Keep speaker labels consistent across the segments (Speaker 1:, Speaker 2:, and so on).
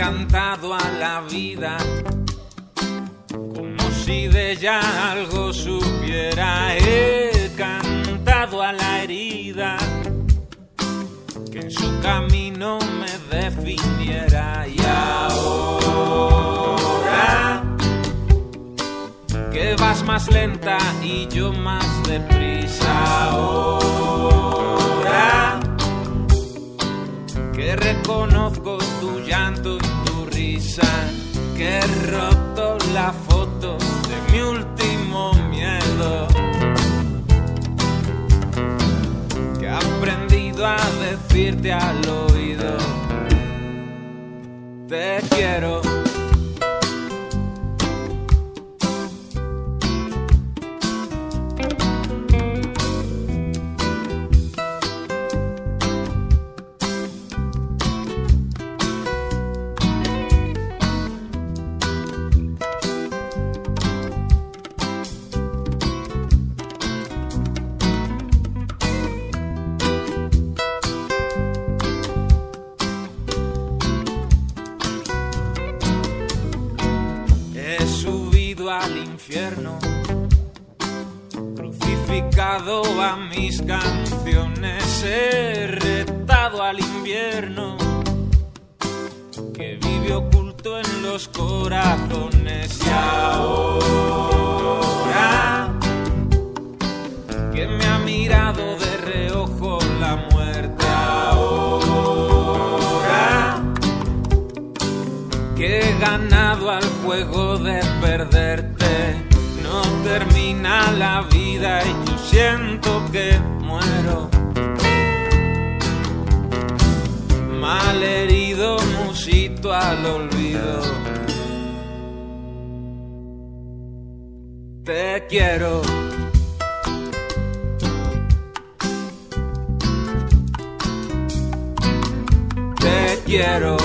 Speaker 1: cantado a la vida como si de ella algo supiera. He cantado a la herida que en su camino me definiera. Y ahora que vas más lenta y yo más deprisa, ahora que reconozco tu llanto y tu risa, que he roto la foto de mi último miedo, que he aprendido a decirte al oído: te quiero. Al infierno, crucificado a mis canciones, he retado al invierno que vive oculto en los corazones. Y ahora que me ha mirado de reojo la muerte, ahora que he ganado al juego de perderte, no termina la vida y yo siento que muero. Malherido, musito al olvido. Te quiero. Te quiero.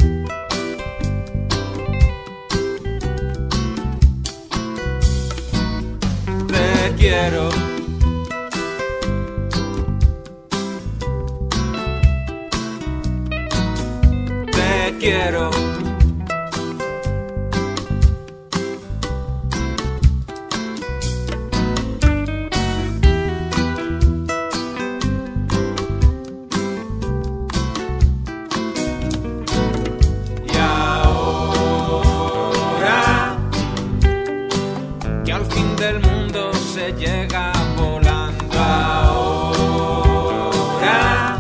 Speaker 1: Te quiero. Te quiero. Y ahora que al fin del mundo se llega volando, ahora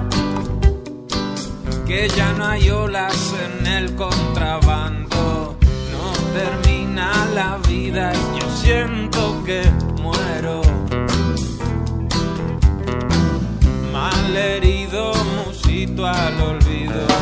Speaker 1: que ya no hay olas en el contrabando, no termina la vida y yo siento que muero. Malherido, musito al olvido.